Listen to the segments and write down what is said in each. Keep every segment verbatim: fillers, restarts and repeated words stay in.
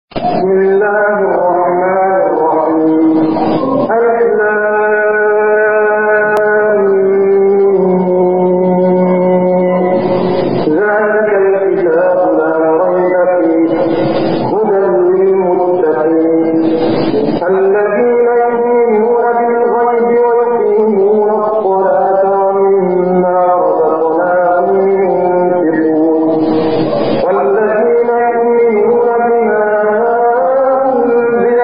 والذين يؤمنون بما أنزل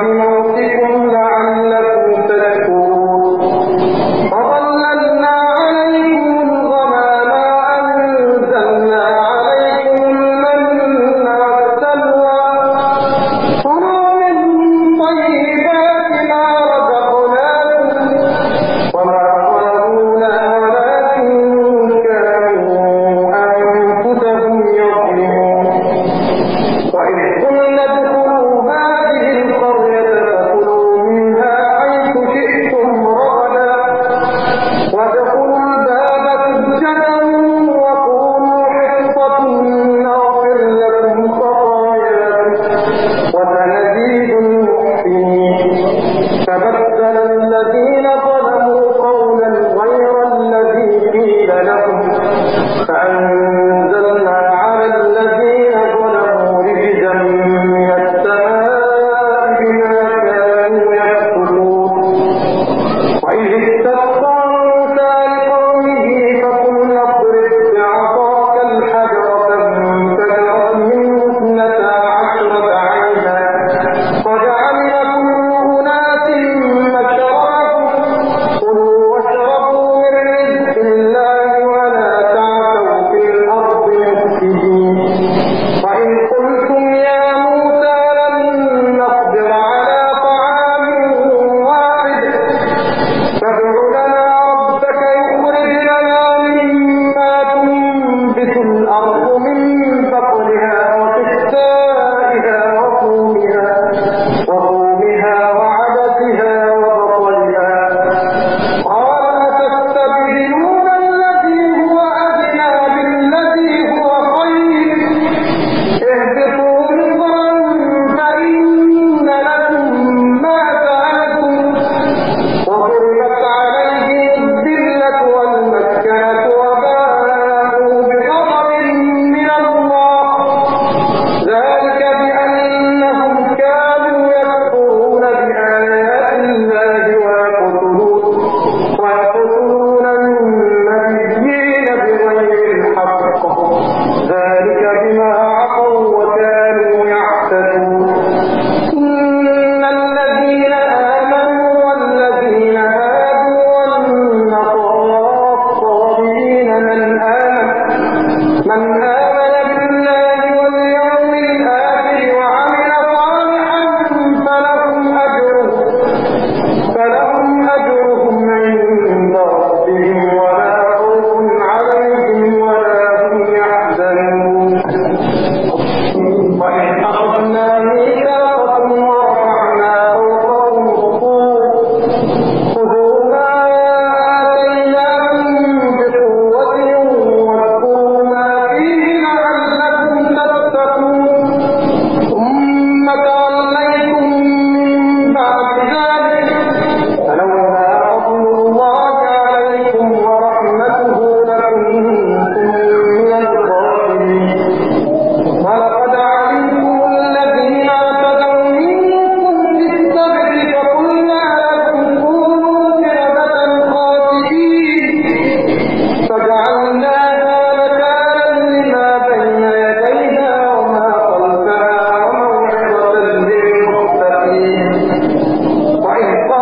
وإذ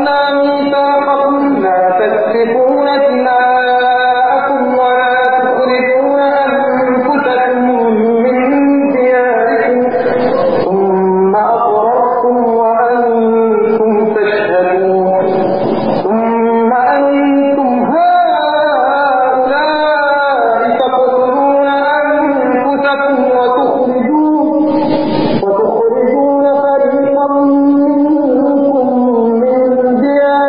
وتخرجون فريقا منكم من ديارهم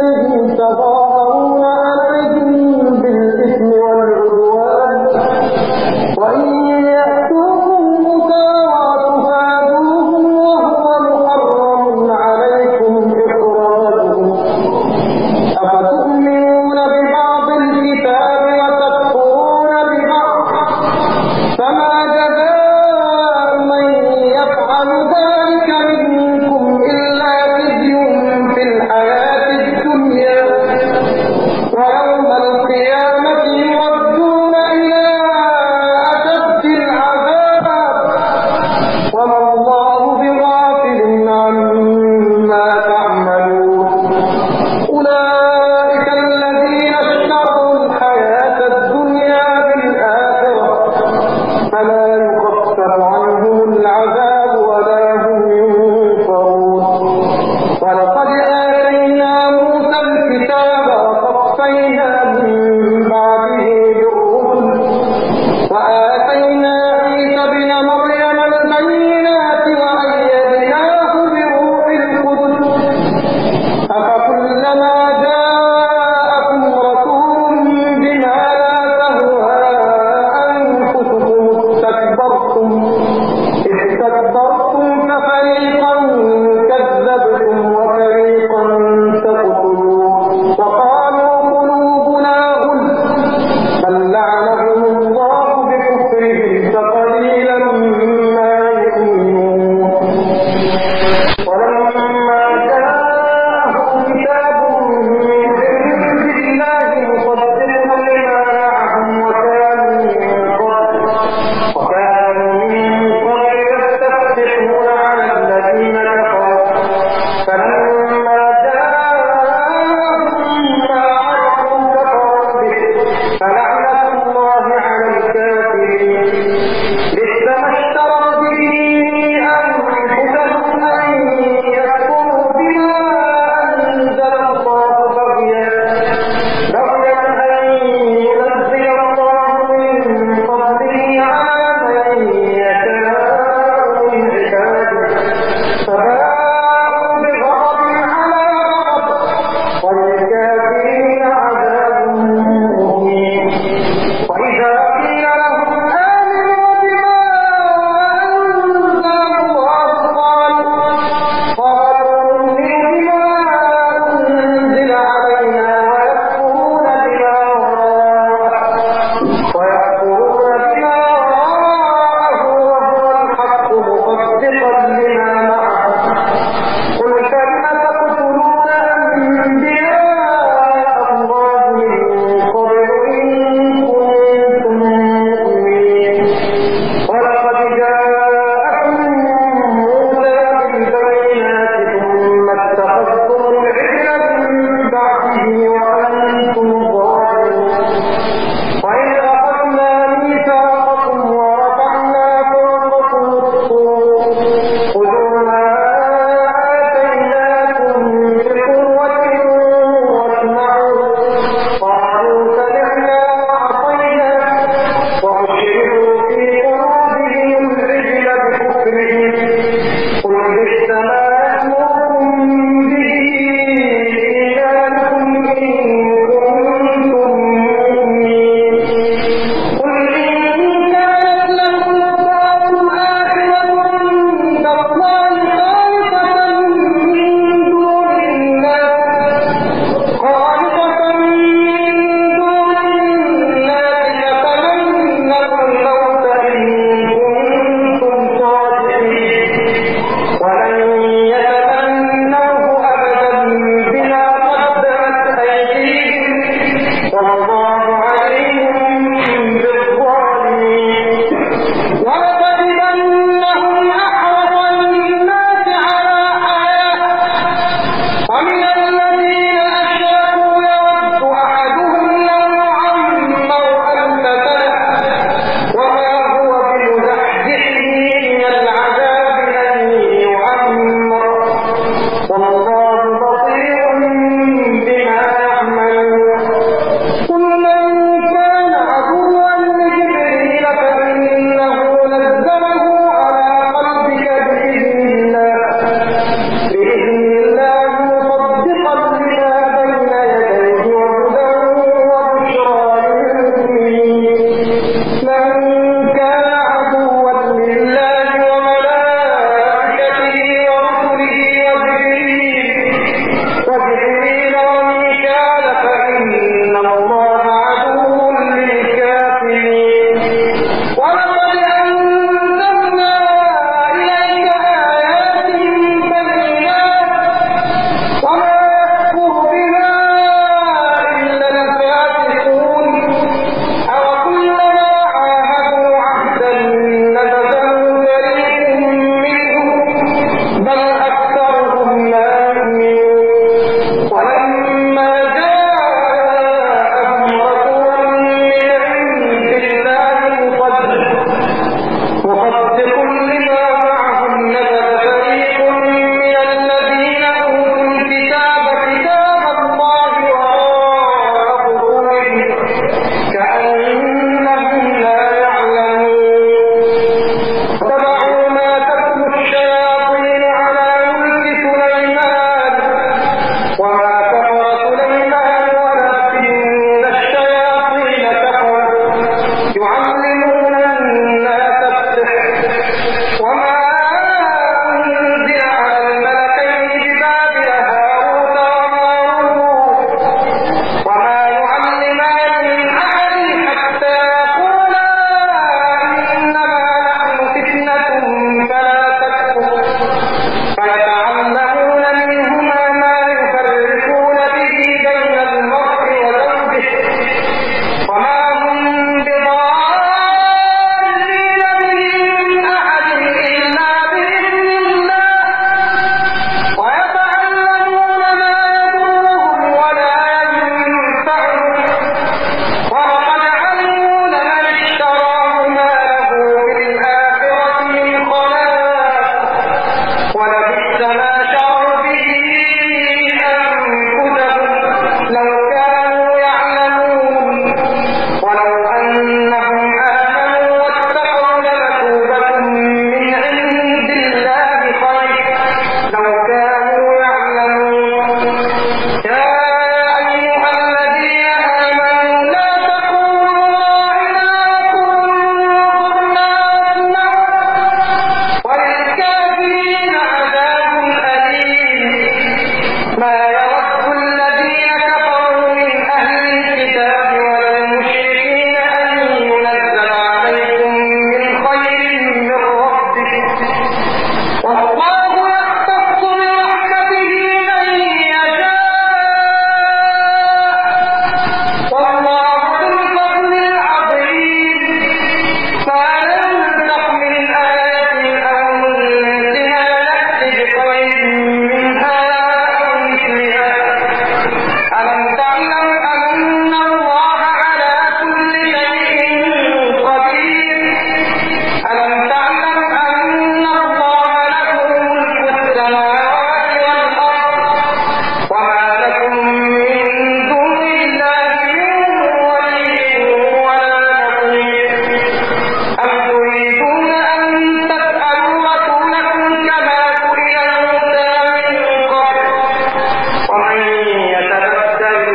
ومن يتبدل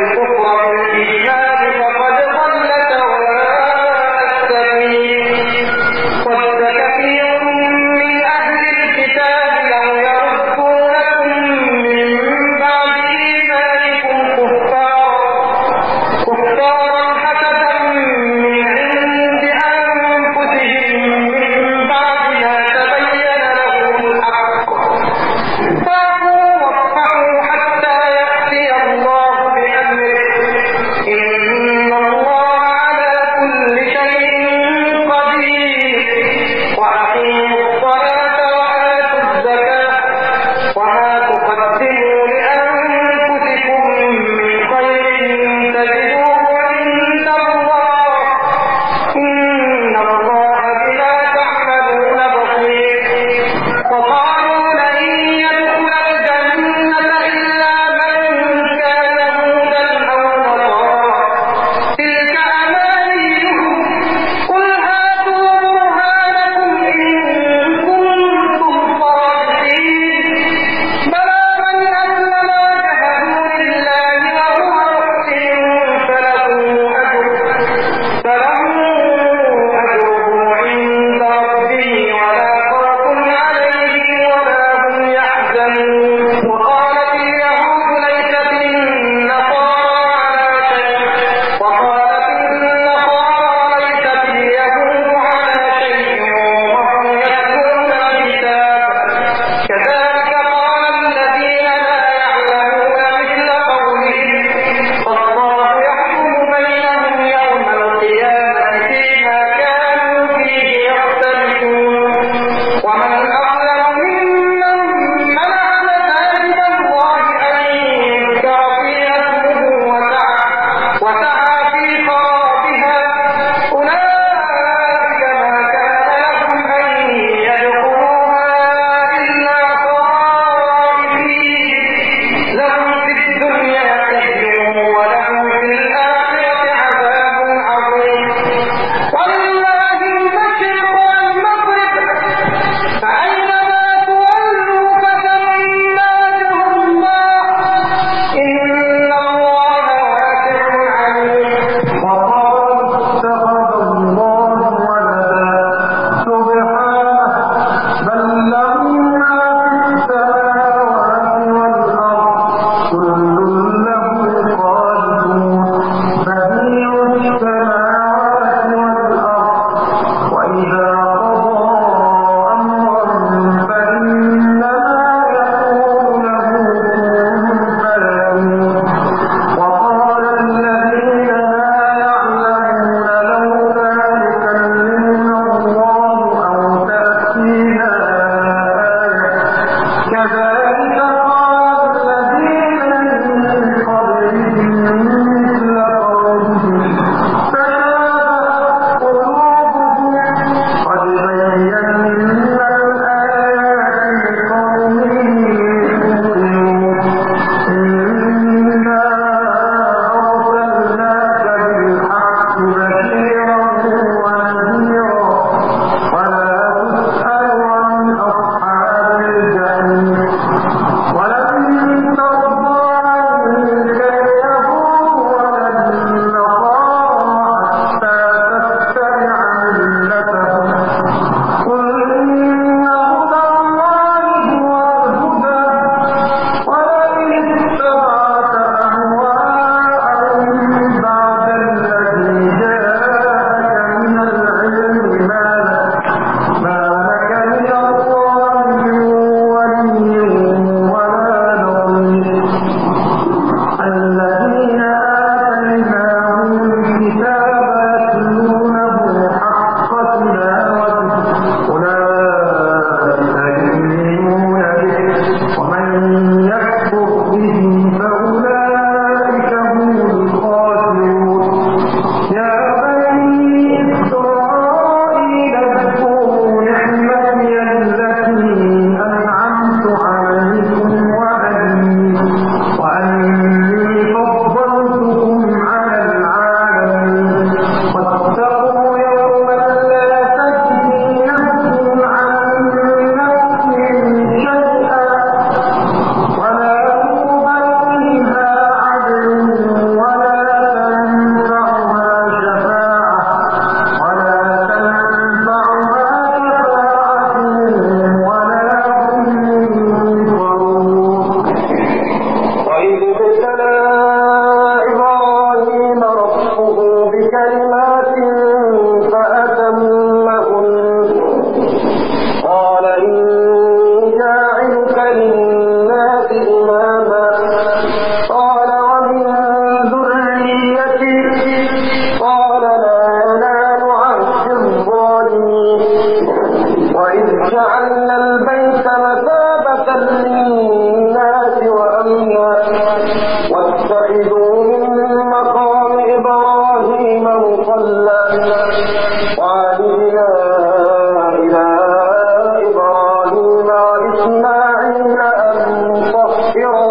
اتخذوا من مقام إبراهيم مصلى وعهدنا إلى إبراهيم وإسماعيل أن طهرا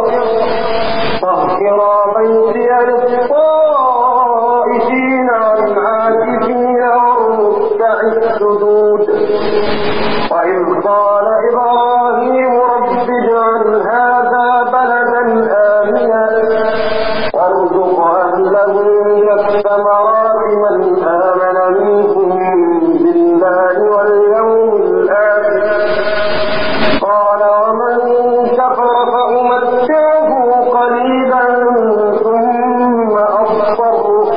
بيتي للطائفين والعاكفين والركع السجود وإذ قال إبراهيم رب اجعل هذا بلدا آمنا وارزق أهله من الثمرات من آمن منهم بالله واليوم الآخر قال ومن كفر فأمتعه قليلا ثم أضطره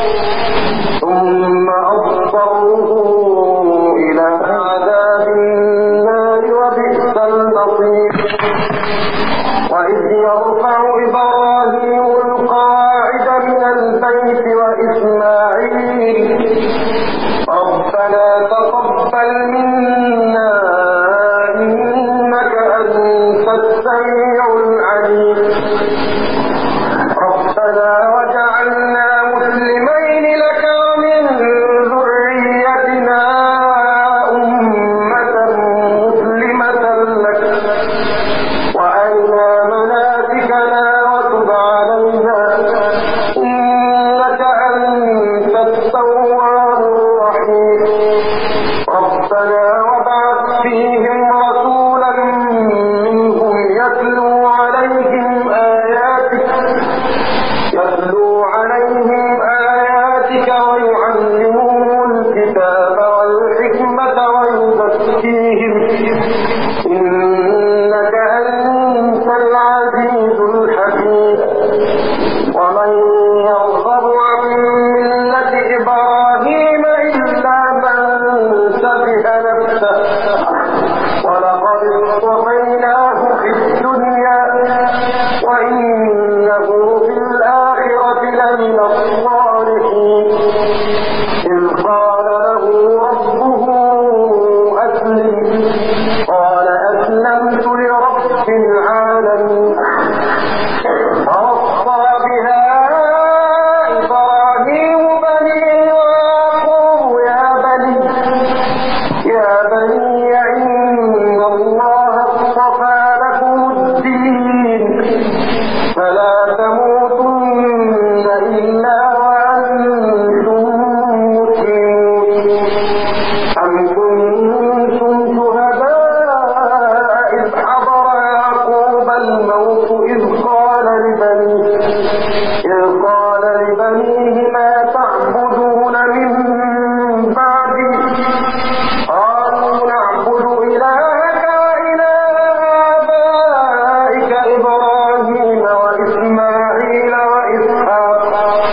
ثم أضطره إلى عذاب النار وبئس المصير وإذ يرفع إبراهيم القواعد من البيت وإسماعيل ربنا تقبل منا إنك أنت السميع العليم ربنا وجعلنا مسلمين لك ومن ذريتنا أمة مسلمة لك وأرنا مناسكنا وتب علينا إنك أنت التواب الرحيم ربنا وابعث فيهم رسولا منهم يتلو عليهم آياتك يتلو عليهم آياتك ويعلمهم الكتاب والحكمة ويزكيهم إنك أنت العزيز الحكيم ومن يرغب عن ملة إبراهيم إلا من سفه نفسه ولقد اصطفيناه في الدنيا وإنه في الآخرة لمن الصالحين إذ قال له ربه أسلم قال أسلمت لرب العالمين ووصى بها إبراهيم بنيه ويعقوب يا بني يا بني إن الله اصطفى لكم الدين فلا تموتن إلا وأنتم مسلمون أم كنتم شهداء إذ حضر يعقوب الموت إذ قال لبنيه إذ قال لبنيه ما تعبدون من بعدي قالوا نعبد إلهك وإله آبائك إبراهيم وإسماعيل وإسحاق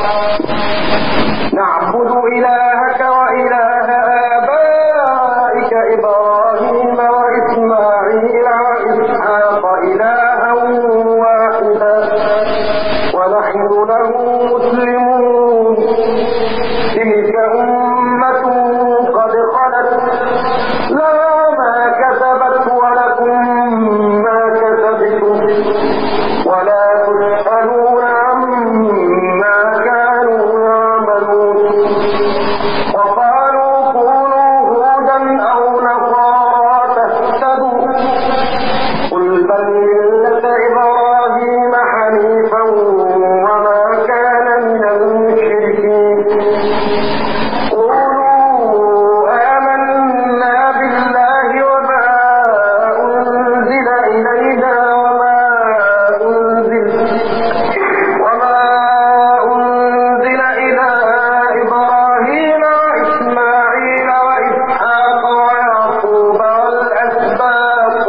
نعبد إلهك وإله آبائك إبراهيم وإسماعيل وإسحاق إلها واحدا ونحن له مسلمون تلك أمة قد خلت لها ما كسبت ولكم ما كسبتم ولا تسألون عما كانوا يعملون وقالوا كونوا هودا أو نصارى تهتدوا قل بل ملة إبراهيم حنيفا وما كان من المشركين قولوا آمنا بالله وما أنزل إلينا وما أنزل وما أنزل إلى إبراهيم وإسماعيل وإسحاق ويعقوب والأسباط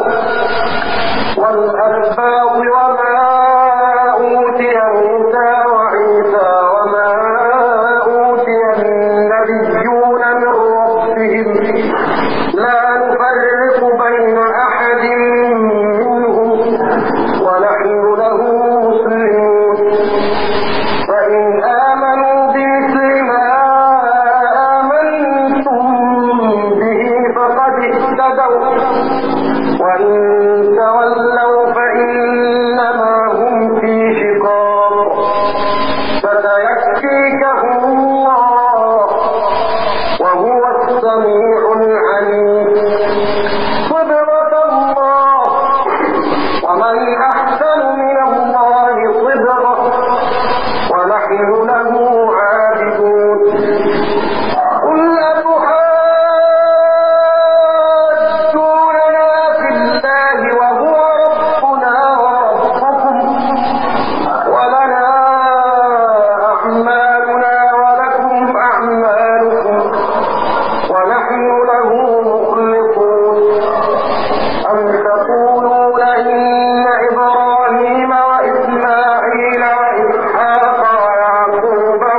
والأسباط وما أوتي موسى وعيسى وما أوتي النبيون من ربهم لا نفرق بين أحد منهم ونحن له مسلمون فإن آمنوا بمثل ما آمنتم به فقد اهتدوا وإن تولوا فإنما هم في شقاق ونحن له عابدون قل أتحاجوننا في الله وهو ربنا وربكم ولنا أعمالنا ولكم أعمالكم ونحن له مخلصون أم تقولون إن إبراهيم وإسماعيل وإسحاق ويعقوب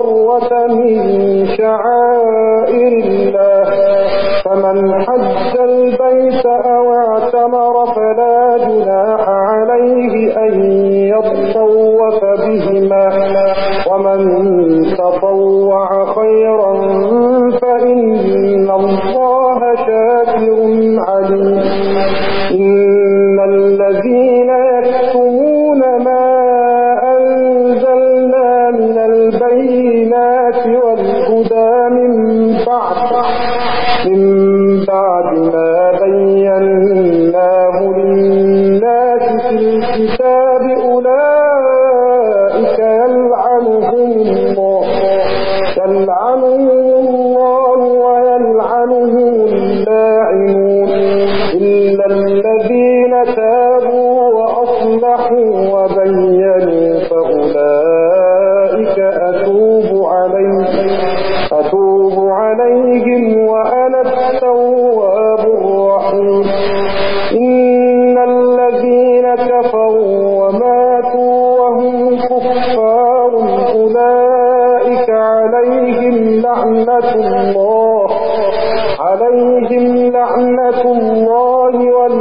الشعيرة من شعائر الله فمن حج البيت أو اعتمر فلا جناح عليه أن يطوف بهما ومن تطوع خيرا فإن الله شاكر عليم إن الذين يكتمون ما أنزلنا من البينات والهدى من بعد من بعد ما بيناه للناس في الكتاب أولئك يلعنهم الله يلعنهم الله ويلعنهم اللاعنون إلا الذين تابوا وأصلحوا وبينوا فأولئك أتوب عليهم أتوب عليهم وأنا التواب الرحيم إن الذين كفروا وماتوا وهم كفار أولئك عليهم لعنة الله عليهم لعنة الله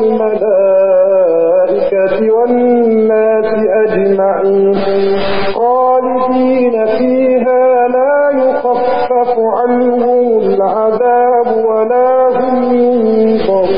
والملائكة والناس أجمعين خالدين فيها لا يخفف عنهم العذاب ولا هم ينظرون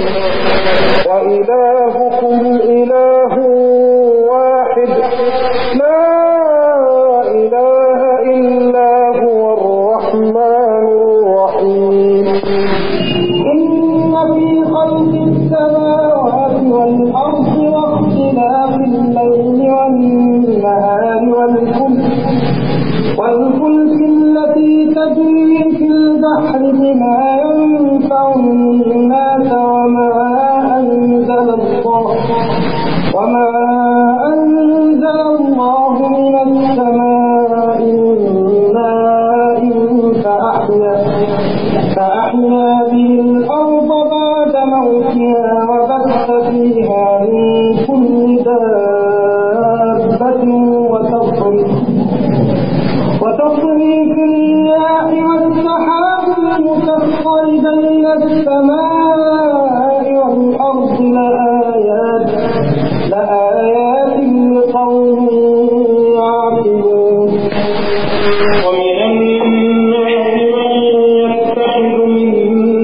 وإلهكم إله واحد لا إله إلا هو الرحمن الرحيم إن في خلق السماوات والأرض واختلاف الليل والنهار والفلك والفلك التي تجري في البحر بما ينفع الناس وما أنزل الله وما أنزل الله من السماء من ماء فأحيا فأحيا به الأرض بعد موتها وبث فيها من كل دابة وتصريف وتصريف الرياح والسحاب المسخر بين السماء والأرض لآيات لآيات لقوم يعقلون ومن الناس من يتخذ من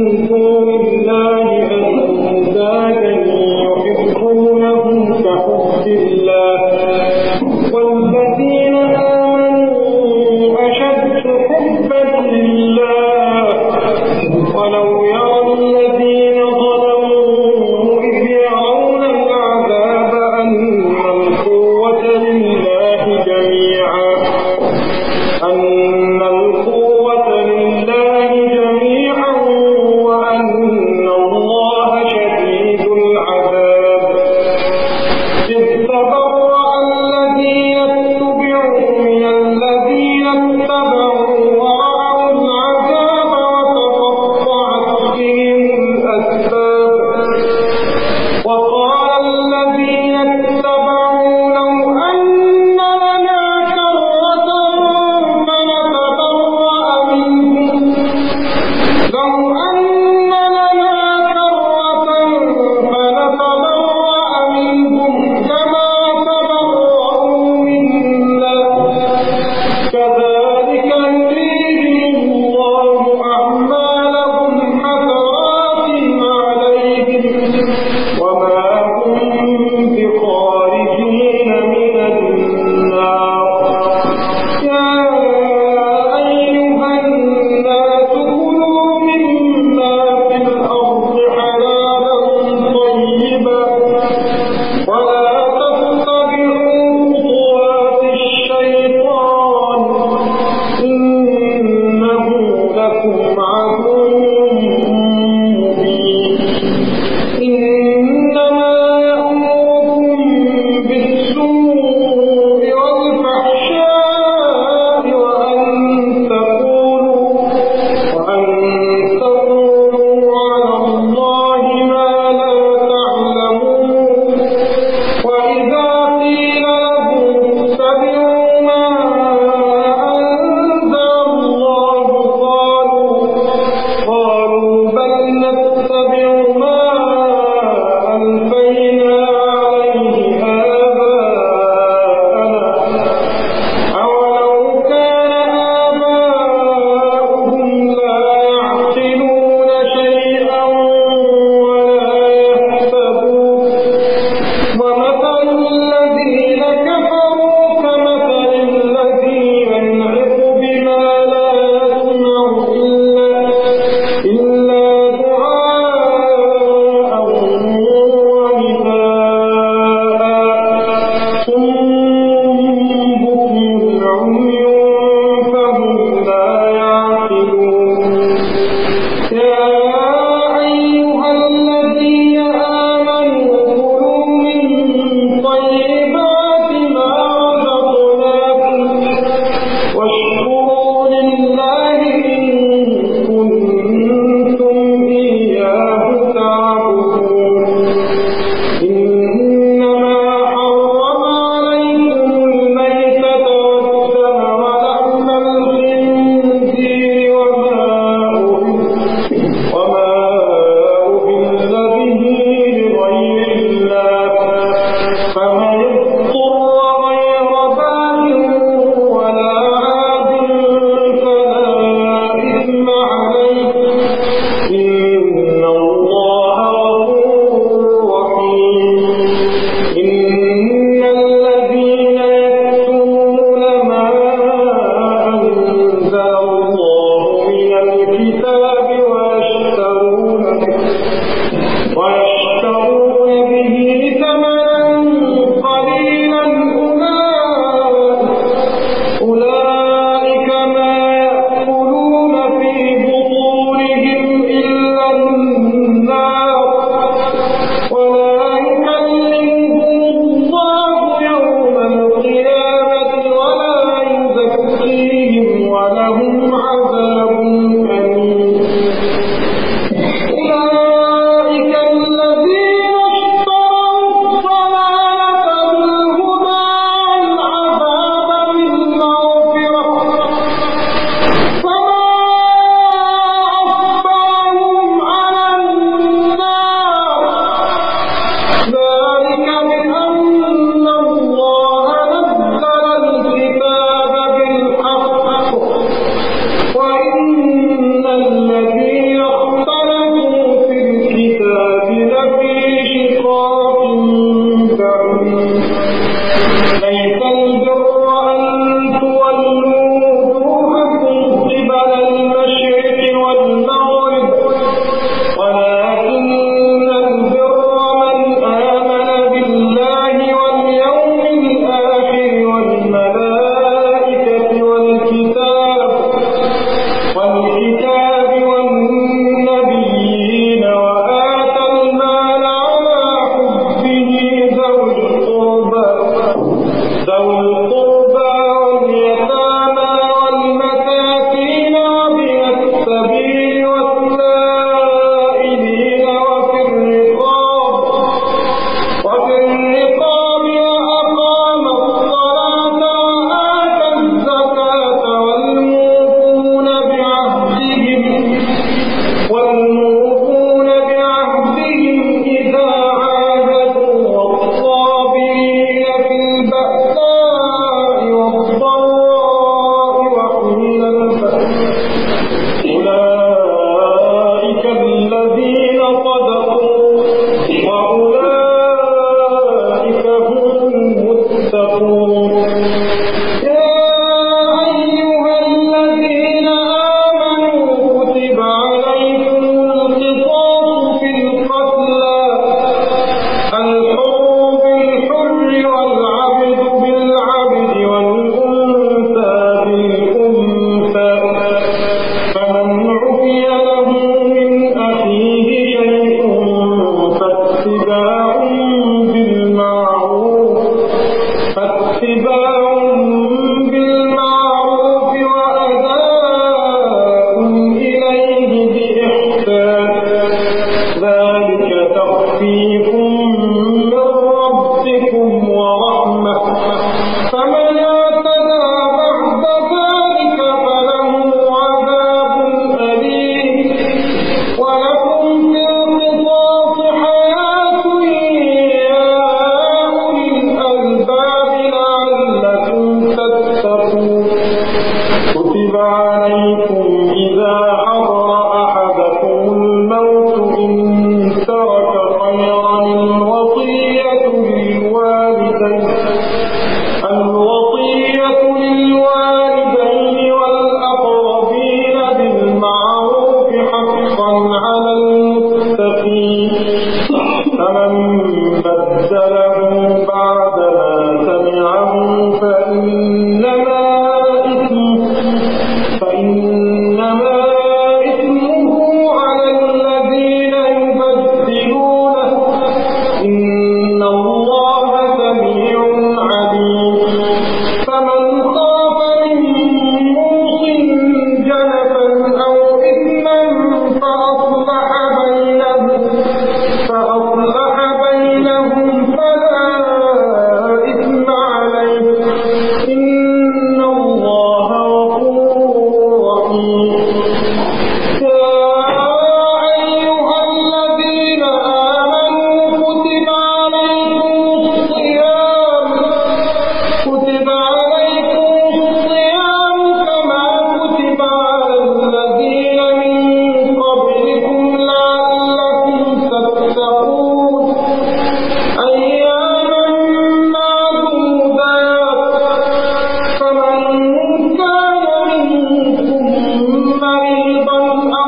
مريضا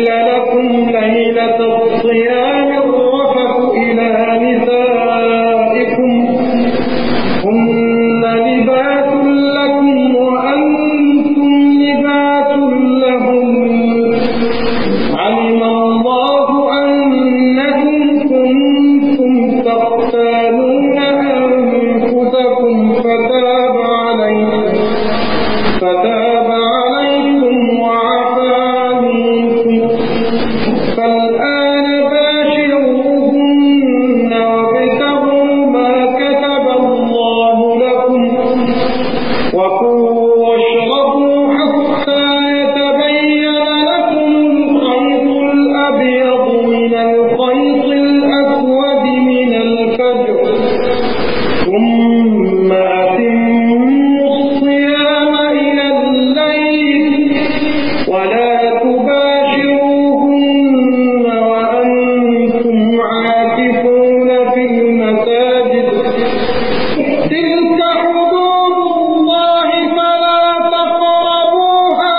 أحل لكم ليلة الصيام الرفث إلى نسائكم هن لباس لكم وأنتم لباس لهم علم الله أنكم كنتم تختانون أنفسكم فتاب عليكم فتاب عليكم وعفى عنكم فالآن باشروهن وابتغوا ما كتب الله لكم وكلوا واشربوا حتى يتبين لكم الخيط الأبيض من الخيط الأسود من الفجر ثم أتموا الصيام إلى الليل ولا تباشروهن وأنتم عاكفون في المساجد تلك حدود الله فلا تقربوها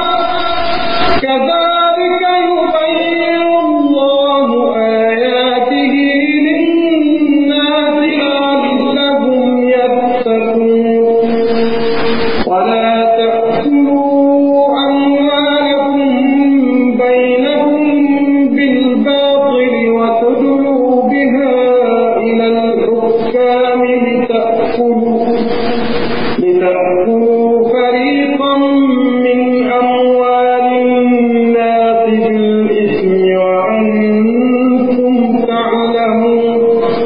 كذلك يبين الله آياته للناس لعلهم يتقون ولا تأكلوا أموالكم بينكم بالباطل وتدلوا بها إلى الحكام لتأكلوا لتأكلوا فريقا من أموال الناس بالإثم وأنتم تعلمون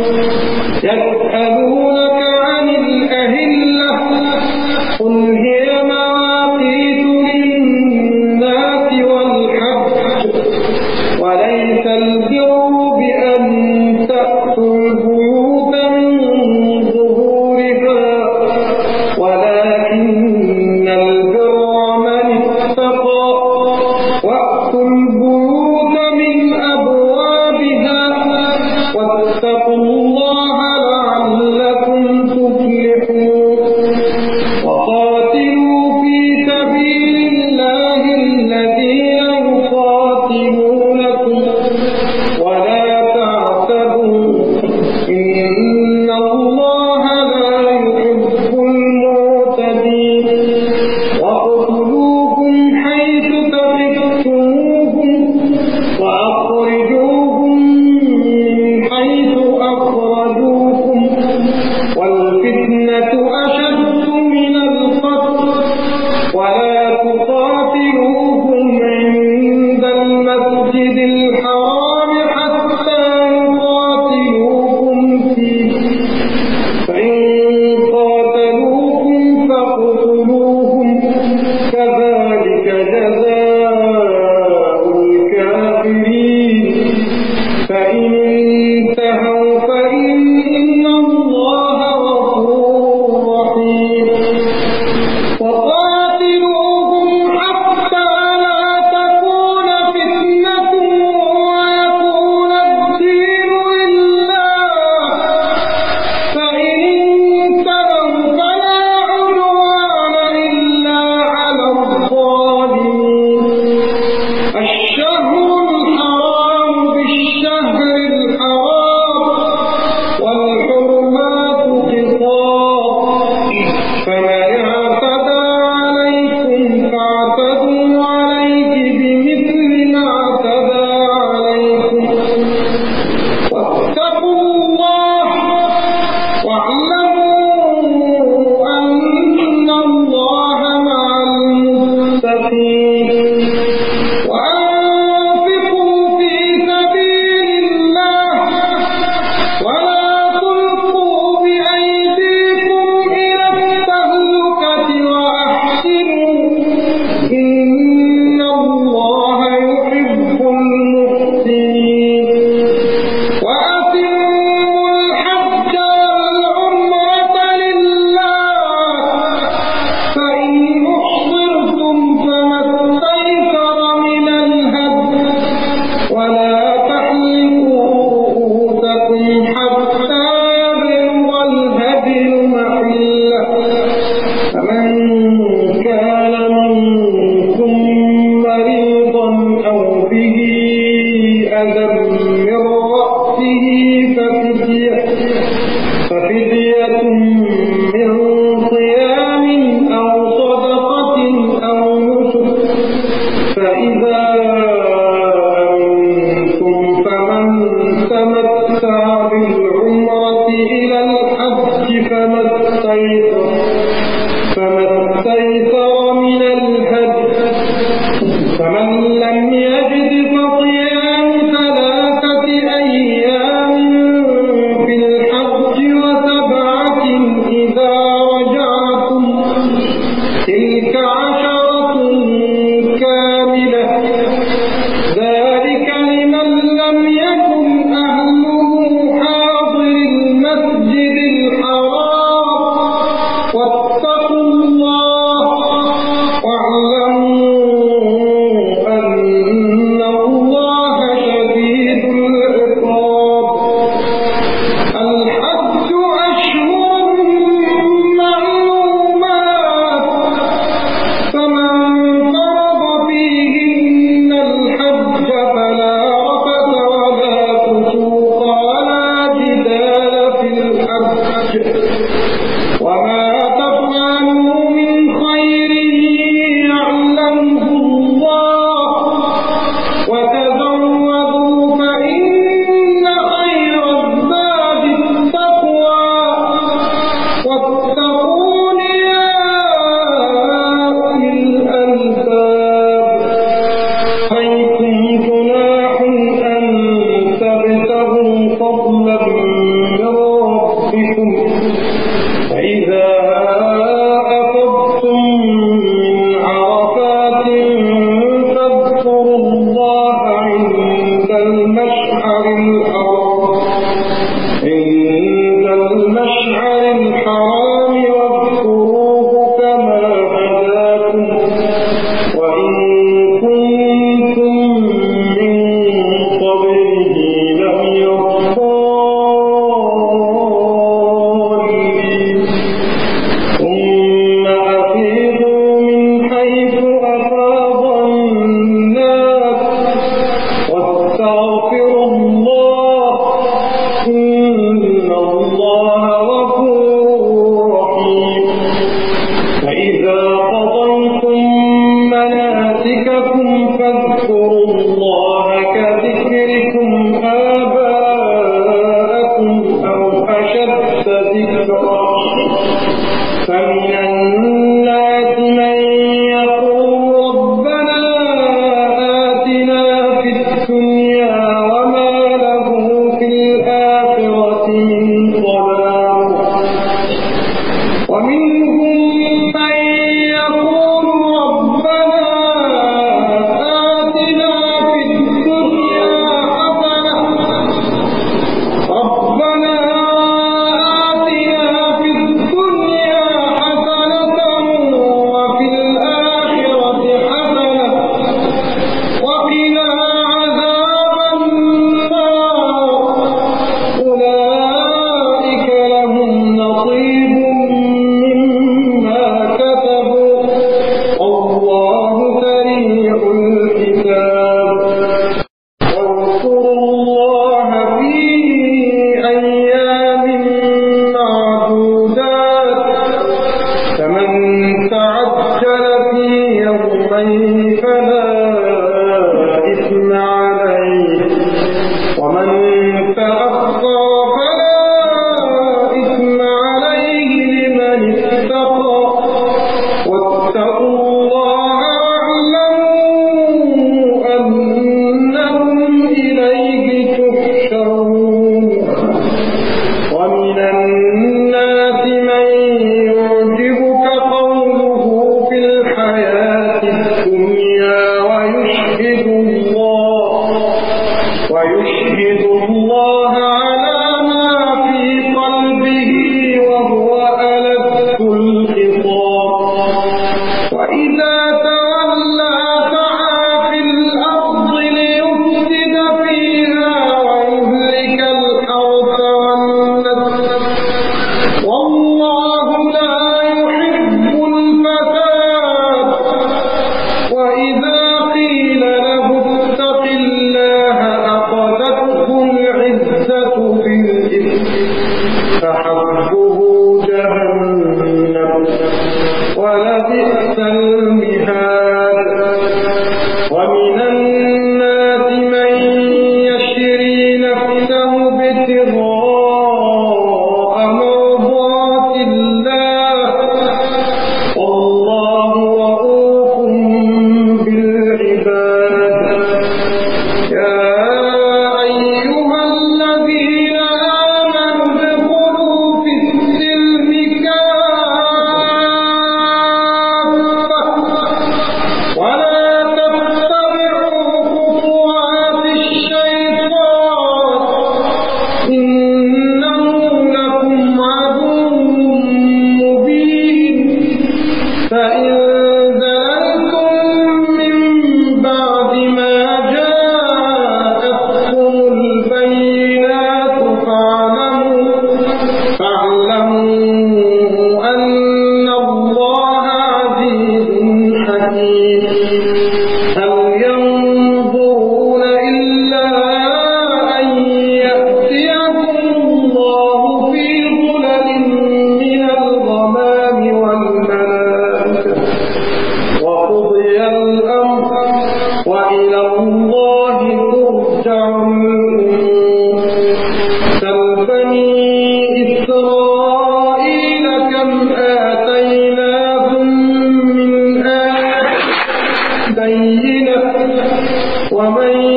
يسألونك عن الأهلة قل هي مواقيت للناس والحج وليس البر بأن تأتوا البيوت من ظهورها ولكن البر من اتقى وأتوا البيوت من أبوابها واتقوا الله لعلكم تفلحون وقاتلوا في سبيل الله الذين يقاتلونكم ولا تعتدوا إن الله لا يحب المعتدين واقتلوهم حيث ثقفتموهم وأخرجوهم من حيث أخرجوكم والفتنة أشد من القتل ولا تقاتلوهم عند المسجد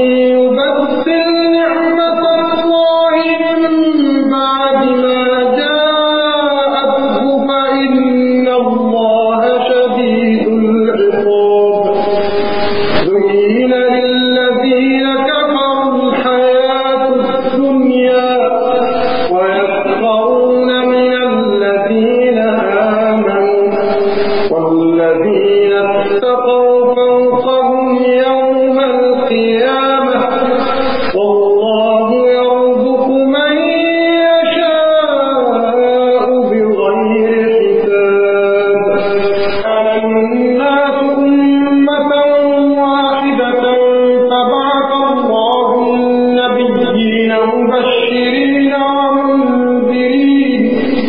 يبدل نعمة الله من بعد ما جاءته فإن الله شديد العقاب زين للذين كفروا الحياة الدنيا ويسخرون من الذين آمنوا والذين اتقوا فوقهم يوم القيامة والله يرزق من يشاء بغير حساب كان الناس أمة واحدة فبعث الله النبيين مبشرين ومنذرين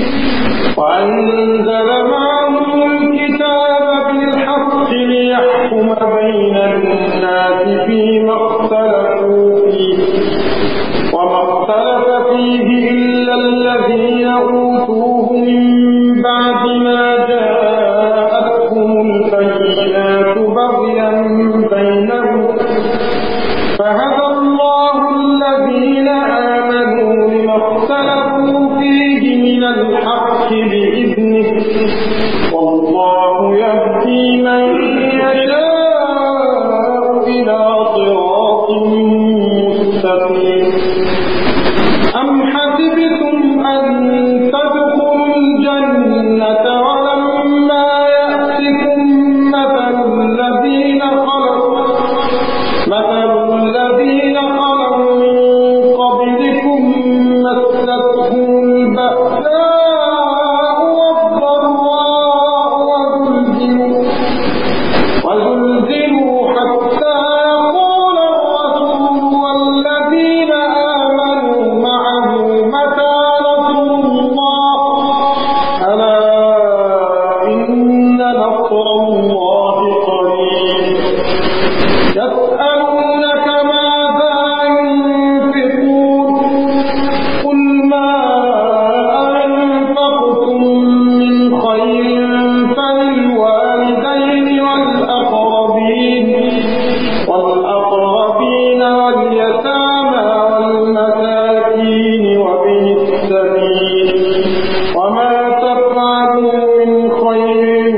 وأنزل معهم الكتاب بالحق ليحكم بين الناس فيما اختلفوا فيه وما اختلف فيه إلا الذين أوتوه من بعد ما جاءتهم البينات بغيا بينهم فهدى الله الذين آمنوا لما اختلفوا فيه من الحق بإذنه والله يهدي من يشاء إلى صراط مستقيم أم حسبتم أن تدخلوا الجنة ولما يأتكم مثل الذين خلقوا مثل الذين خلقوا من قبلكم مستهم البأساء والضراء وزلزلوا وزلزلوا حتى يقول الرسول والذين آمنوا معه متى نصر الله ألا إن نصر الله قريب يسألونك ماذا ينفقون قل ما أنفقتم من خير فللوالدين والأقربين والأقربين واليتامى والمساكين وابن السبيل وما تفعلوا من خير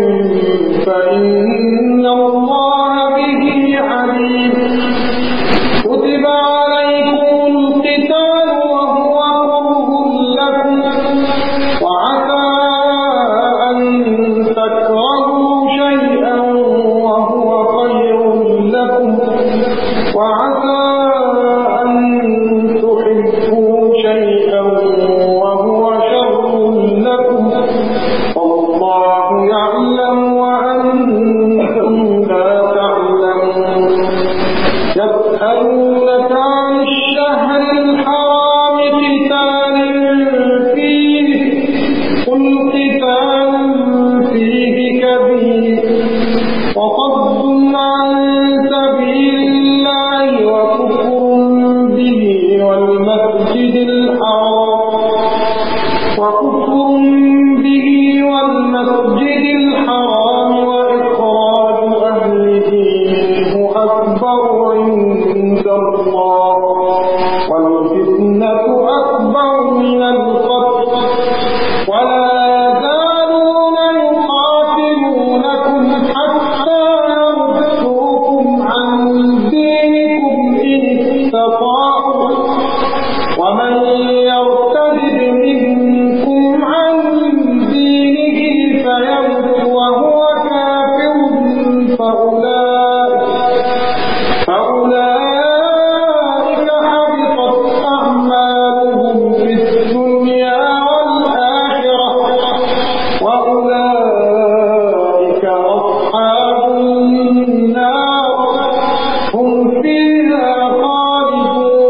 فإن الله به عليم كتب عليكم القتال وهو كره لكم وعسى أن تكرهوا شيئا وهو خير لكم وعسى أن تحبوا شيئا وهو شر لكم والله يعلم وأنتم لا تعلمون يسألونك عن الشهر الحرام قتال فيه قل قتال فيه كبير وصد عن سبيل الله وكفر به والمسجد الحرام وكفر به والمسجد الحرام وإخراج أهله منه أكبر عند الله والفتنة أكبر من القتل ولا يزالون يقاتلونكم حتى يردوكم عن دينكم إن استطاعوا ومن يرتد منكم عن دينه فيمت وهو كافر فأولئك فأولئك حبطت أعمالهم في الدنيا والآخرة وأولئك أصحاب النار هم فيها خالدون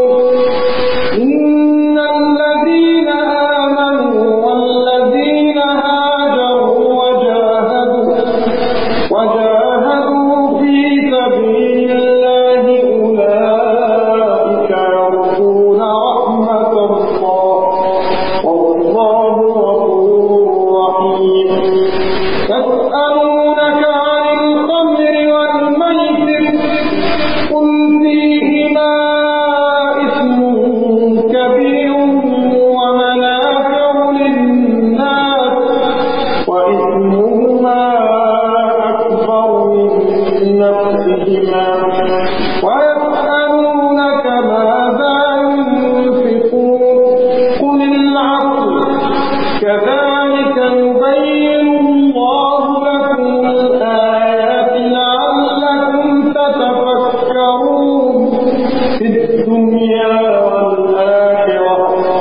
في الدنيا والآخرة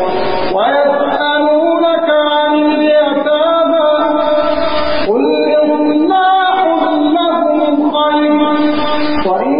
ويسألونك عن اليتامى قل إصلاح لهم خير وإن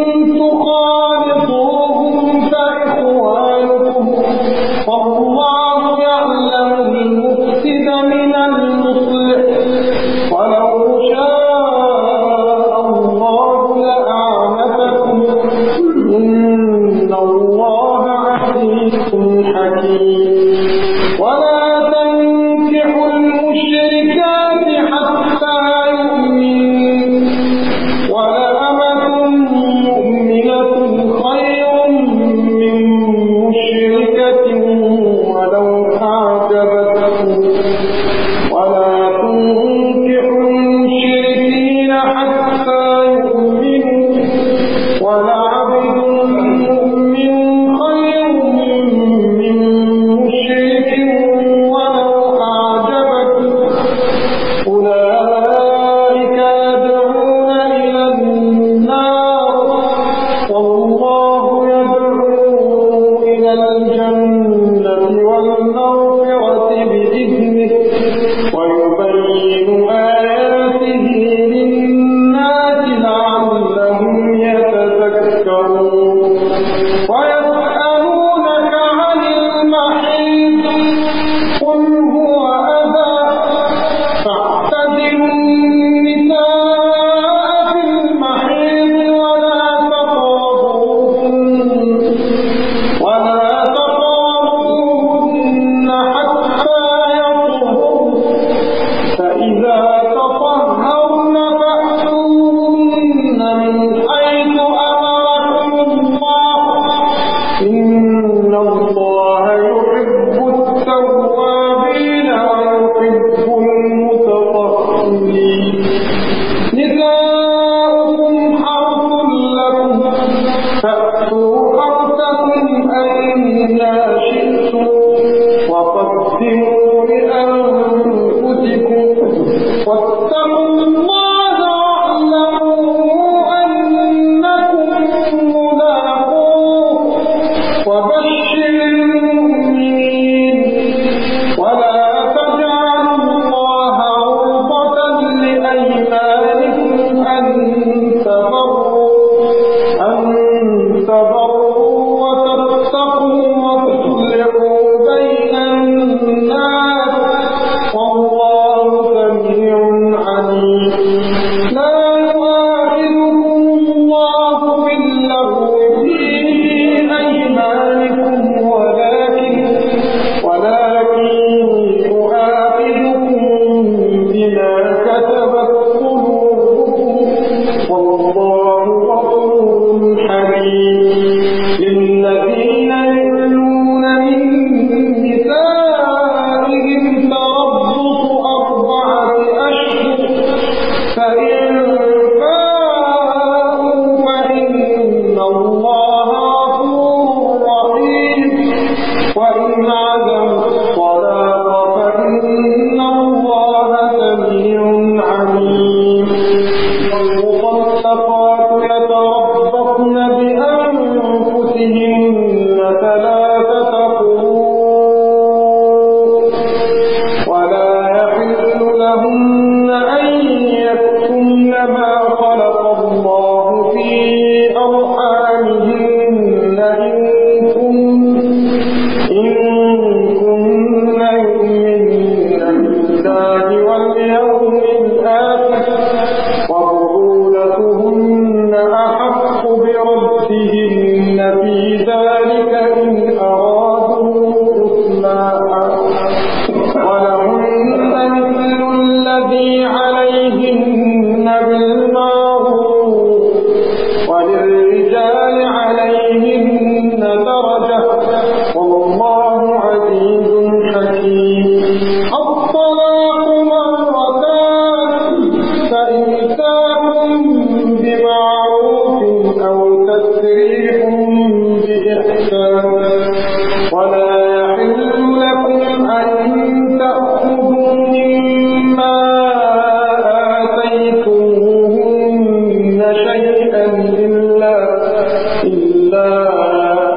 تخالطوهم فإخوانكم والله يعلم المفسد من المصلح ولو شاء الله لأعنتكم إن الله عزيز حكيم ولا تنكحوا المشركات حتى يؤمنوا ولأمة مؤمنة خير من مشركة ولو أعجبتكم ولا تنكحوا المشركين حتى يؤمنوا ولعبد مؤمن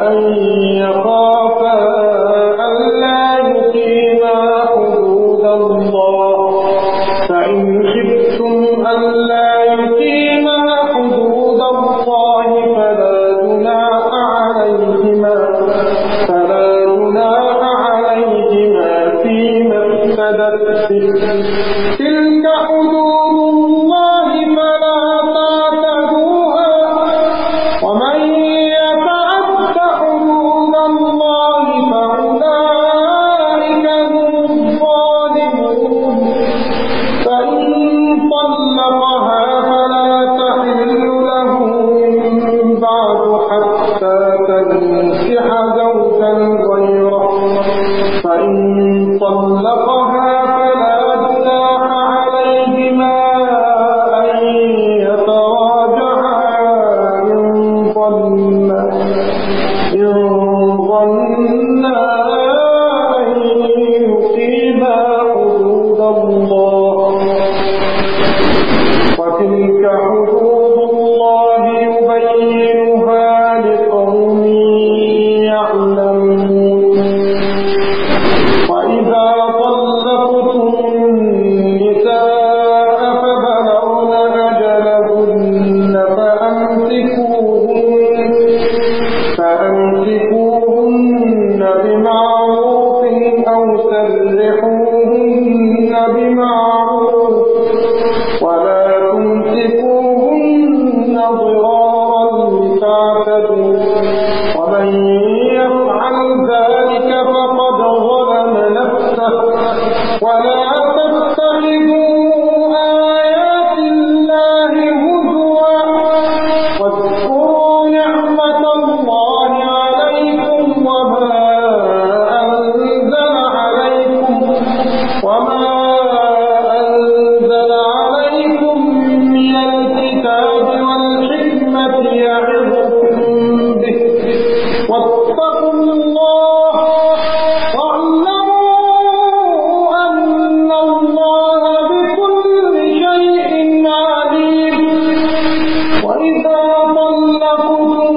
أن يخافا ألا يقيما حدود الله فإن خفتم ألا يقيما حدود الله فلا جناح عليهما فلا جناح عليهما فيما افتدت به تلك حدود الله فلا تعتدوها ومن يتعد حدود الله فأولئك هم الظالمون فإن طلقها فلا تحل له من بعد حتى تنكح زوجا غيره فإن طلقها فلا جناح عليهما أن يتراجعا إن ظنا إن ظنا أن يقيما حدود الله وتلك حدود الله يبينها لقوم يعلمون وإذا طلقتم النساء فبلغن أجلهن فأمسكوهن فأمسكوهن بمعروف أو سرحوهن بمعروف ولا تمسكوهن ضرارا لتعتدوا ومن يفعل ذلك فقد ظلم نفسه ولا تتخذوا آيات الله هزوا واذكروا نعمة الله عليكم وما أنزل عليكم وما أنزل عليكم من الكتاب والحكمة يعظكم به واتقوا الله واعلموا أن الله بكل شيء عليم وإذا طلقتم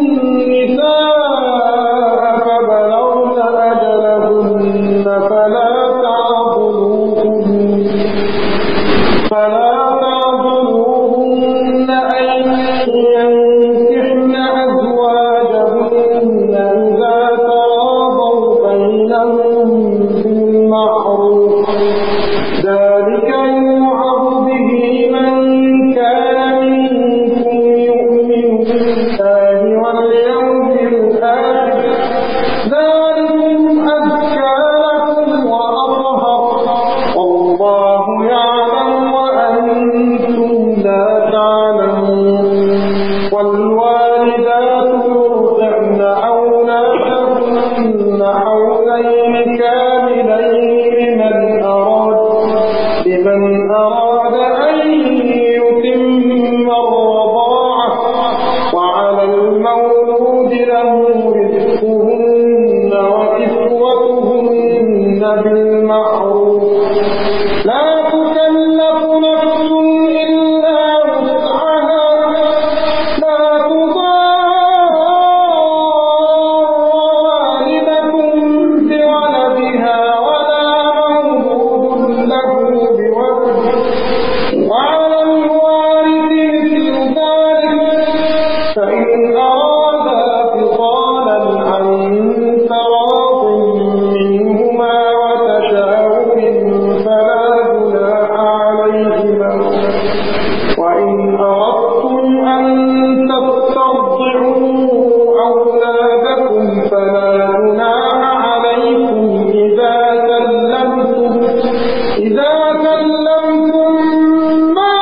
النساء فبلغن أجلهن فلا تعضلوهن فلا تعضلوهن أن ينكحن أزواجهن إذا تراضوا بينهم بالمعروف ذلك يوعظ به من كان منكم يؤمن بالله واليوم الآخر ذلكم أزكى لكم وأطهر والله يعلم وأنتم لا تعلمون والوالدات يرضعن أولادهن حولين كاملين لمن أراد لمن أراد أن يتم الرضاعة وعلى المولود له رزقهن وكسوتهن بالمعروف لا تكلف نفس إلا وسعها لا تضار والدة بولدها ولا مولود له بولده وعلى الوارث مثل ذلك فإن أرادا فصالا عن تراض منهما وتشاور فلا جناح عليهما وإن أردتم أن تسترضعوا أولادكم فلا جناح عليكم إذا سلمتم إذا سلمتم ما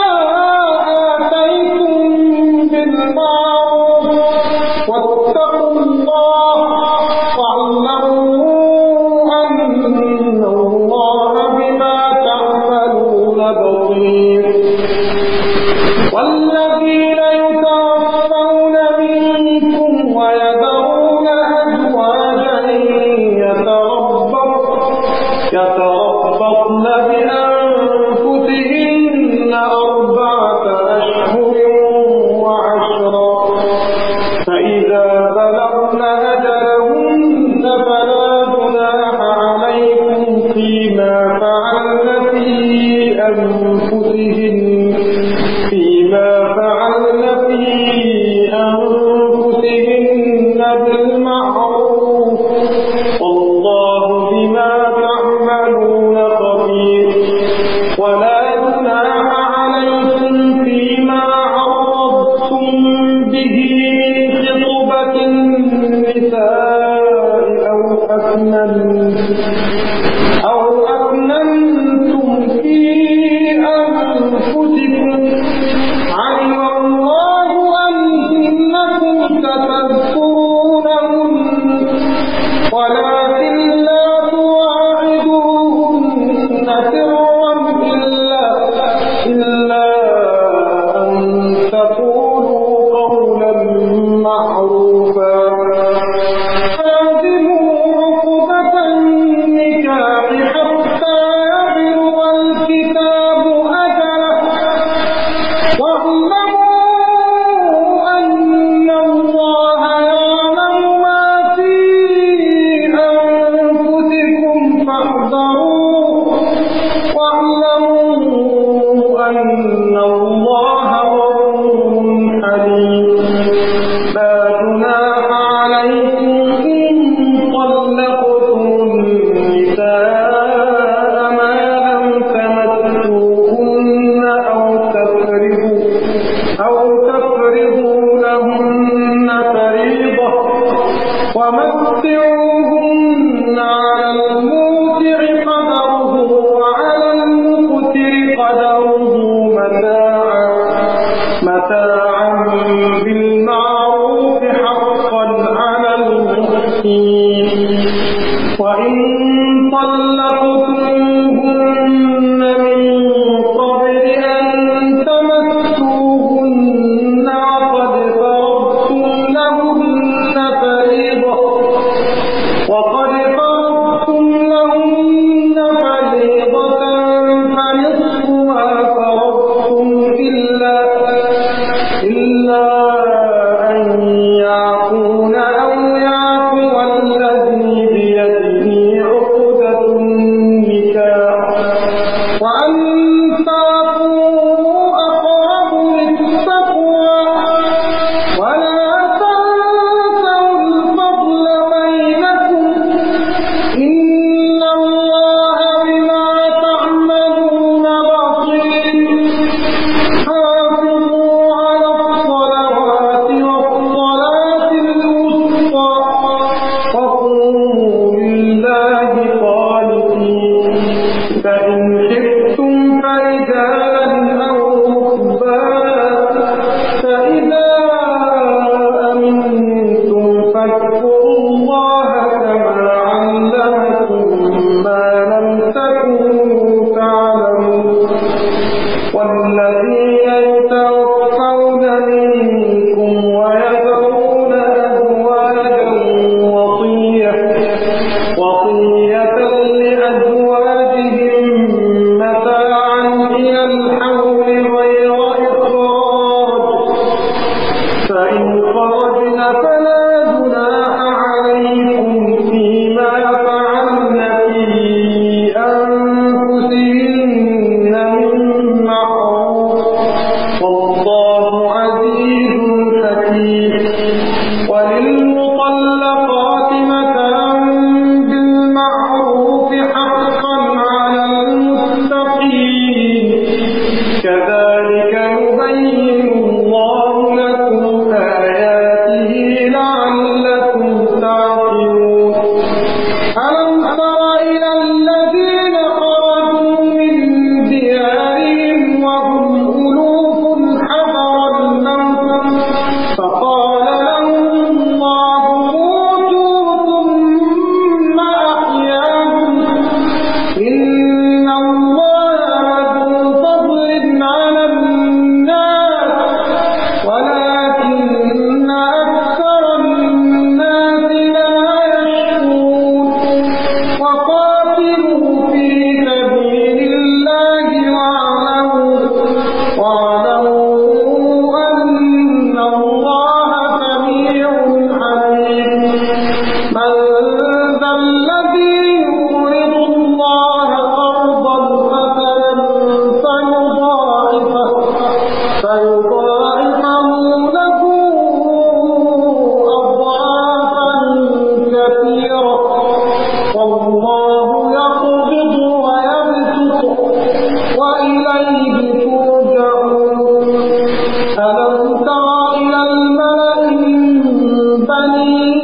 آتيتم بالمعروف واتقوا الله واعلموا أن الله بما تعملون بصير والذين يتوفون منكم ويذرون أزواجا يتربصن يتربصن بأنفسهن أربعة أشهر وعشرا فإذا بلغن أجلهن فلا جناح عليكم فيما فعلن في أنفسهن فيما فعلن في أنفسهن بالمعروف والله بما تعملون خبير. ولا جناح عليكم فيما عرضتم به من خطبة النساء أو أكننتم أو أكننتم في أنفسكم علم الله أنكم ستذكرونهن ولكن لا تواعدوهن سرا إلا إلا أن تقولوا قولا معروفا. فاعزموا عقدة النكاح حتى يبلغ الكتاب أجله واعلموا أن الله يعلم ما في أنفسكم فاحذروه واعلموا أن الله غفور حليم. لا جناح عليكم إن طلقتم النساء ما لم تمسوهن أو تفرضوا أو تفرضوا لهن فريضة ومتعوهن على الموسع قدره وعلى المقتر قدره متاعا متاعا بالمعروف حقا على المحسنين. وإن طلقتموهن من قبل أن تمسوهن وقد فرضتم لهن فريضة وقد فرضتم لهن فريضة فنصف ما فرضتم إلا إلا أن يعفون أو يعفو الذي بيده عقدة النكاح وأن تعفوا أقرب للتقوى ولا تنسوا الفضل بينكم إن الله بما تعملون بصير. حافظوا على الصلوات والصلاة الوسطى وقوموا لله قانتين. فإن خفتم فرجالا أو ركبانا فإذا أمنتم فاذكروا الله كما علمكم ما لم تكونوا تعلمون. والذين يتوفون منكم ويذرون أزواجا وصية وصية لأزواجهم متاعا إلى الحول غير إخراج فإن خرجن فلا جناح عليكم فيما فعلن في أنفسهن من معروف والله عزيز حكيم. وللمطلقات متاع بالمعروف حقا على المتقين. كذلك يبين الله لكم آياته لعلكم تعقلون. ألم تر إلى الذين خرجوا من ديارهم وهم ألوف حذر الموت فقال لهم الله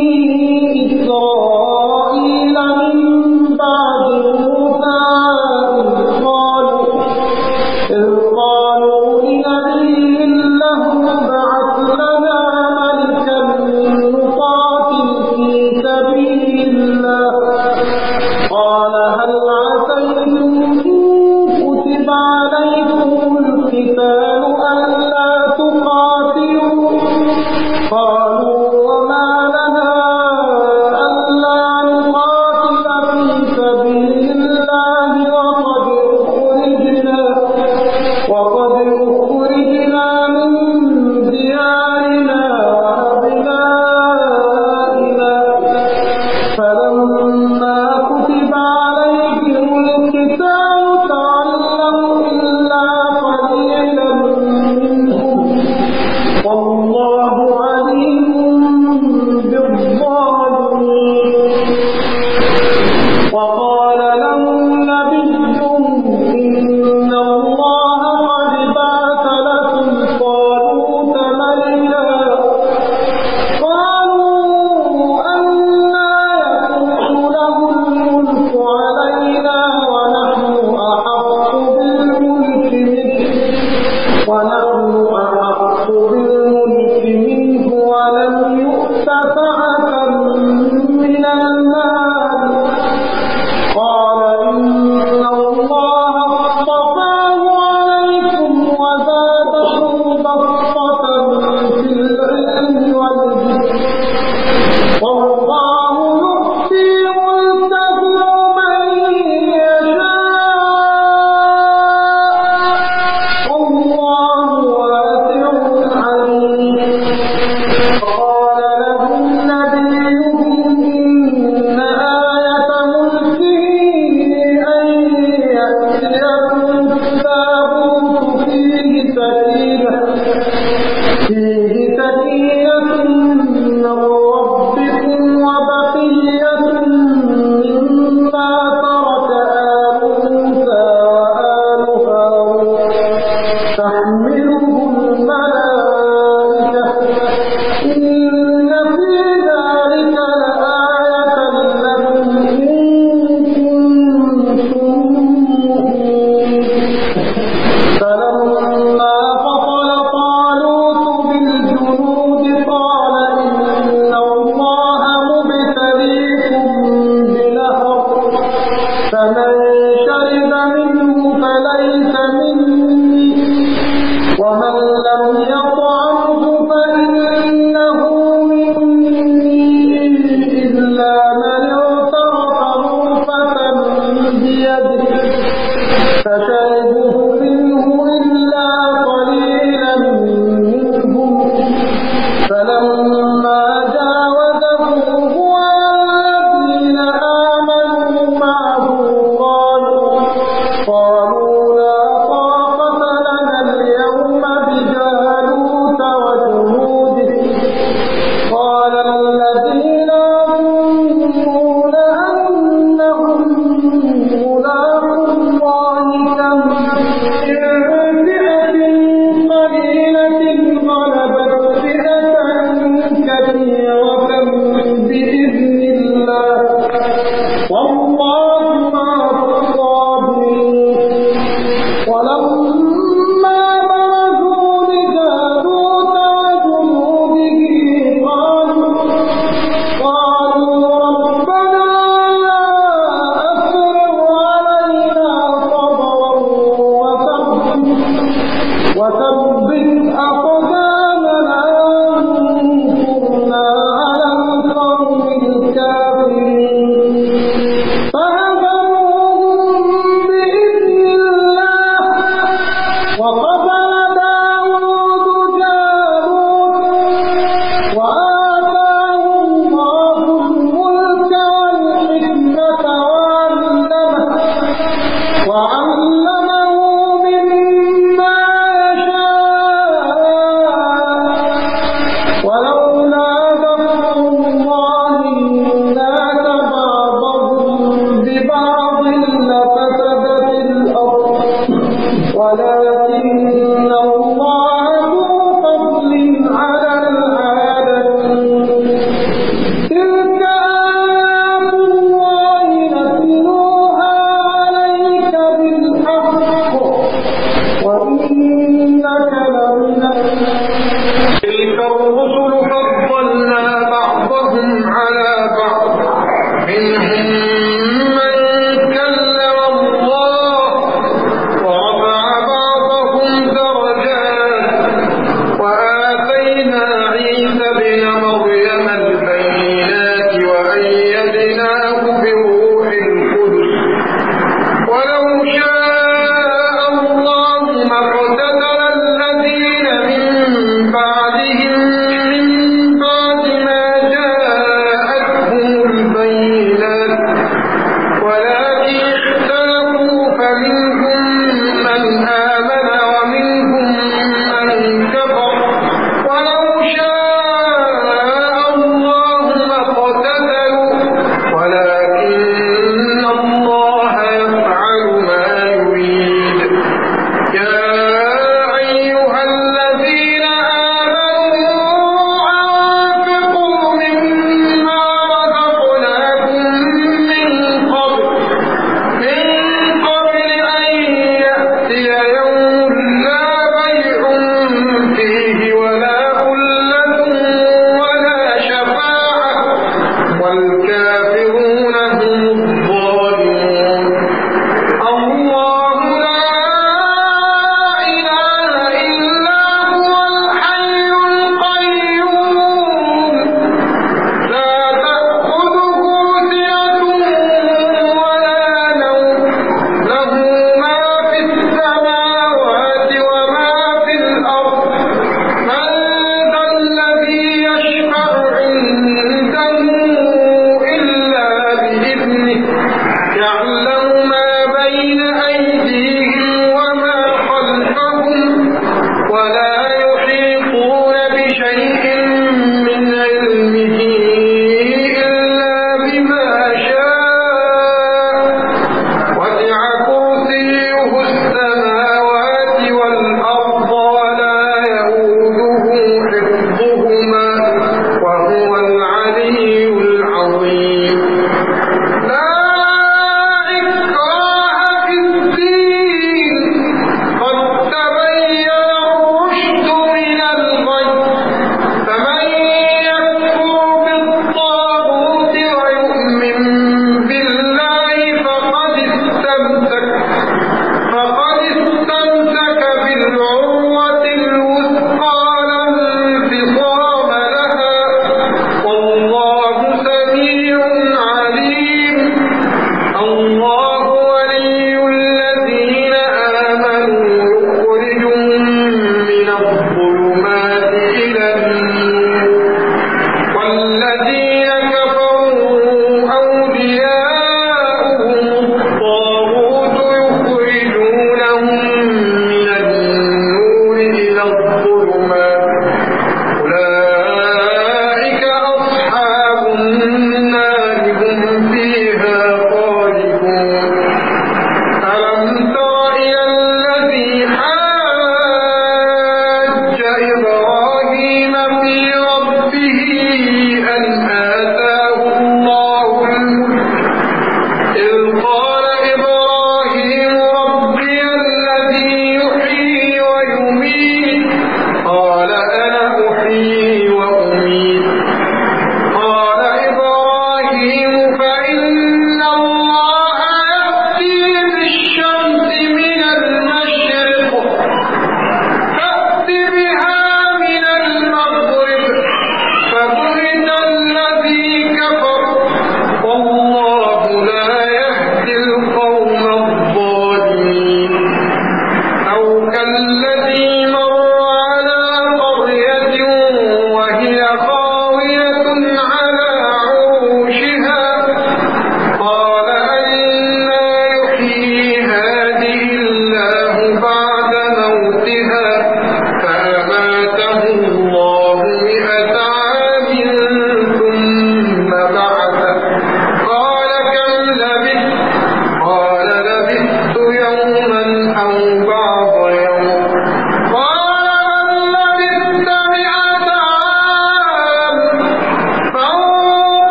إسرائيل من بعد موسى إذ قالوا لنبي له ابعث لنا ملكا نقاتل في سبيل الله قال هل عسيتم إن كتب عليكم القتال ألا تقاتلوا قالوا وما لنا ألا نقاتل في سبيل الله وقد أخرجنا وقد أخرجنا من ديارنا وأبنائنا فلما كتب عليهم القتال تولوا إلا قليلا منهم والله عليم بالظالمين وقال لهم نبيهم إن الله قد بعث لكم طالوت ملكا قالوا أنى يكون له الملك علينا ونحن أحق بالملك منه ونحن أحق بالملك منه ولم يؤت سعة من المال قال إن الله اصطفاه عليكم وزاده بسطة في العلم والجسم والله يؤتي ملكه من يشاء والله واسع عليم وقال لهم نبيهم إن آية ملكه أن يأتيكم التابوت فيه سكينة فيه سكينة من ربكم وبقية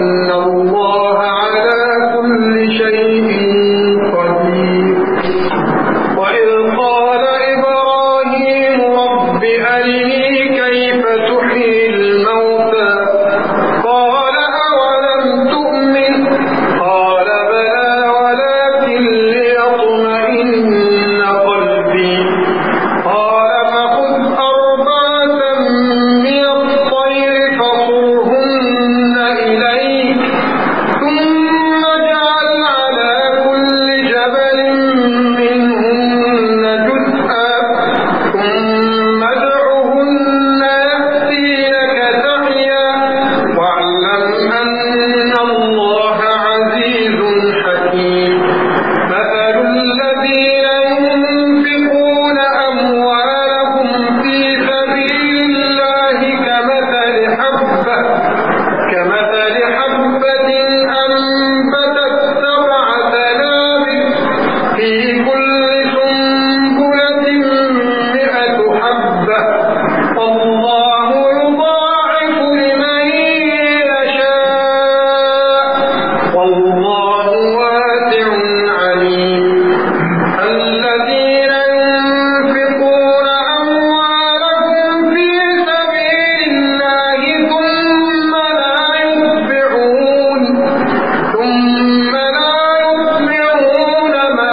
أن الله على كل شيء قدير. وإذ قال إبراهيم رب أرني كيف تحيي الموتى قال أولم تؤمن قال بلى ولكن ليطمئن قلبي قال فخذ أربعة من الطير فصرهن إليك ثم اجعل على كل جبل منهن جزءا ثم ادعهن يأتينك سعيا واعلم أن الله عزيز حكيم. مثل الذين ينفقون أموالهم في سبيل الله كمثل حبة كمثل حبة أنبتت سبع سنابل في كل سنبلة مئة حبة والله يضاعف لمن يشاء والله واسع عليم. الذين ينفقون أموالهم في سبيل الله ثم لا يتبعون ثم لا يتبعون ما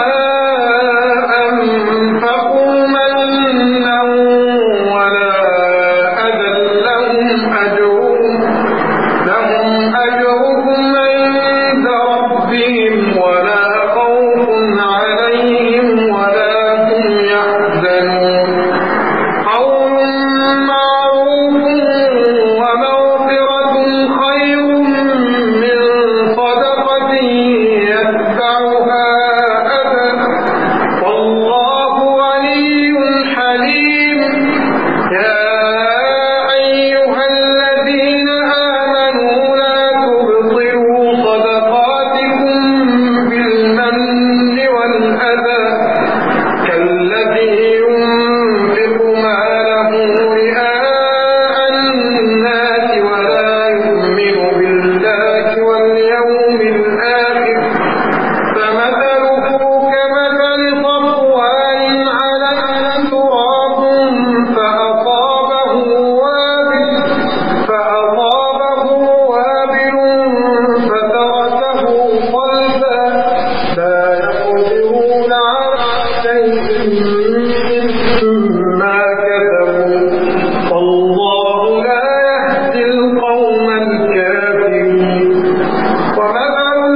أنفقوا منا ولا أذى لهم أجرهم لهم أجرهم عند ربهم ولا خوف عليهم ولا هم يحزنون. قول معروف ومغفرة خير من صدقة يتبعها أذى والله غني حليم. يا أيها الذين آمنوا لا تبطلوا صدقاتكم بالمن والأذى كالذي ينفق ماله رئاء الناس ولا يؤمن بالله واليوم الآخر فمثله كمثل صفوان عليه تراب فأصابه وابل فأصابه وابل فتركه صلبا لا يقدرون على شيء مما كسبوا والله لا يهدي القوم الكافرين. ومثل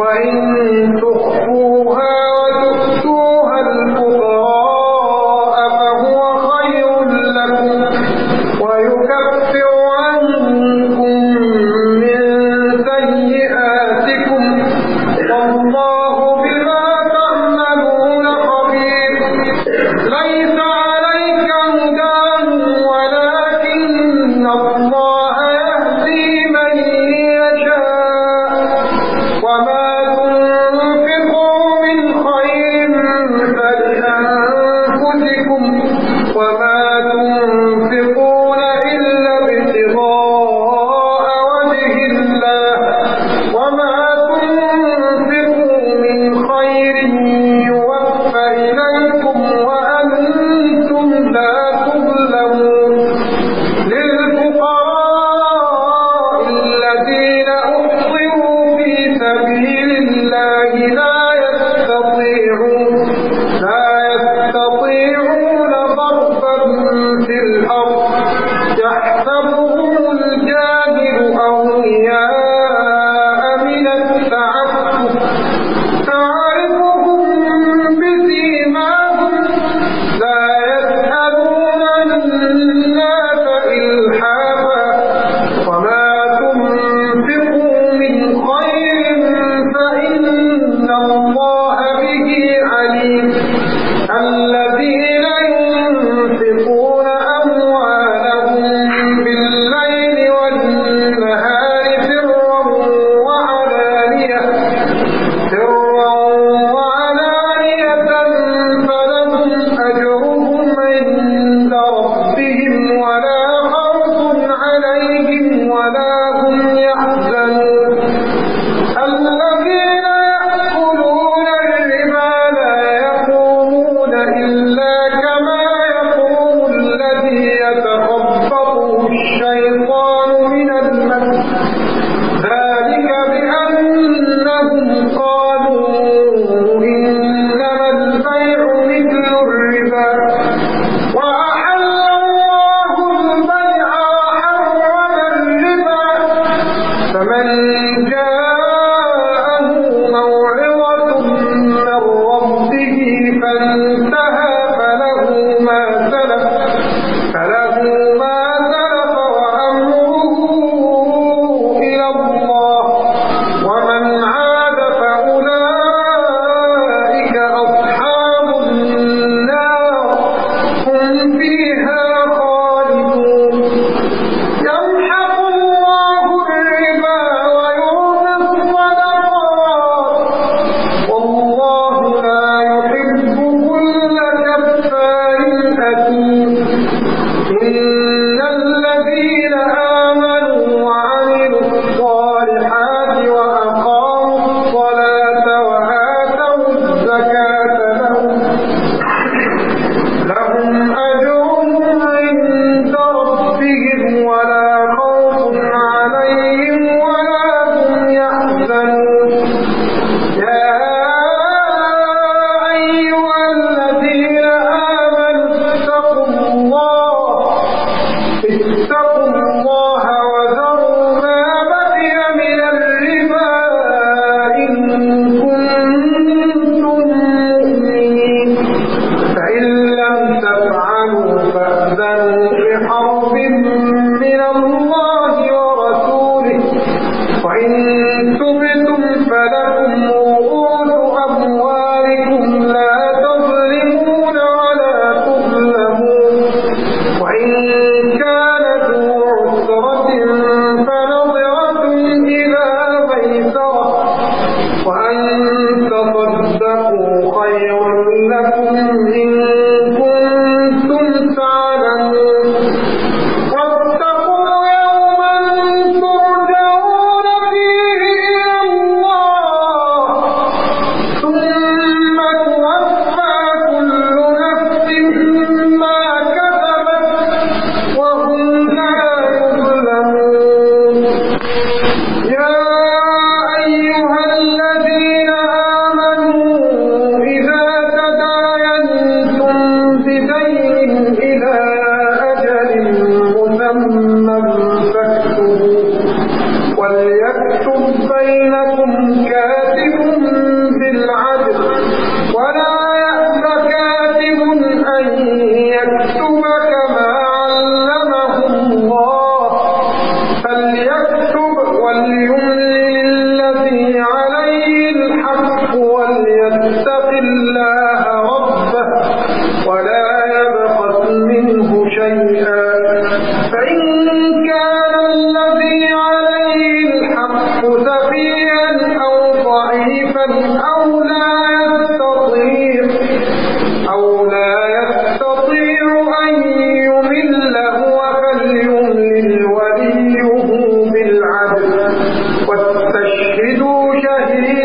وإن تخفوها وتؤتوها الفقراء فهو خير لكم ويكفر عنكم من سيئاتكم والله بما تعملون خبير. ليس عليك هداهم ولكن الله يهدي من يشاء وما تنفقوا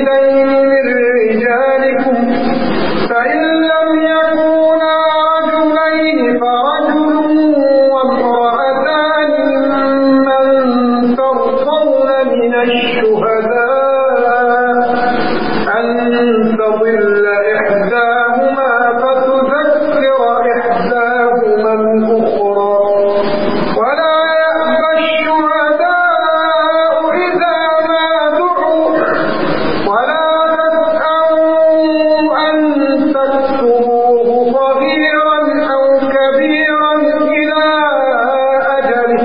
شهيدين من رجالكم فإن لم يكونا رجلين فرجل وامرأتان ممن ترضون من الشهداء أن تضل إحداهما فتذكر إحداهما الأخرى ولا يأبى الشهداء إذا ما دعوا ولا تسأموا أن تكتبوه صغيرا أو كبيرا إلى أجله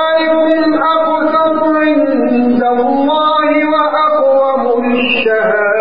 ذلكم أقسط عند الله وأقوم للشهادة